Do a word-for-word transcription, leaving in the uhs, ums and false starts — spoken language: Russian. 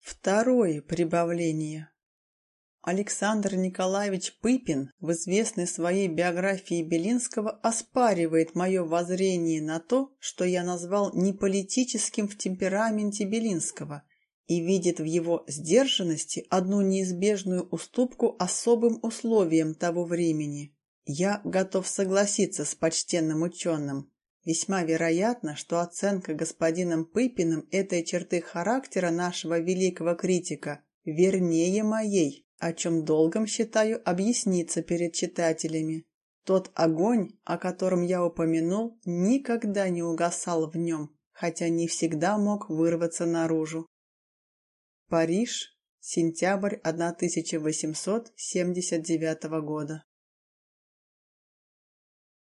Второе прибавление. Александр Николаевич Пыпин в известной своей биографии Белинского оспаривает мое воззрение на то, что я назвал неполитическим в темпераменте Белинского, и видит в его сдержанности одну неизбежную уступку особым условиям того времени. Я готов согласиться с почтенным ученым. Весьма вероятно, что оценка господином Пыпиным этой черты характера нашего великого критика вернее моей, о чем долгом считаю объясниться перед читателями. Тот огонь, о котором я упомянул, никогда не угасал в нем, хотя не всегда мог вырваться наружу. Париж, сентябрь тысяча восемьсот семьдесят девятого года.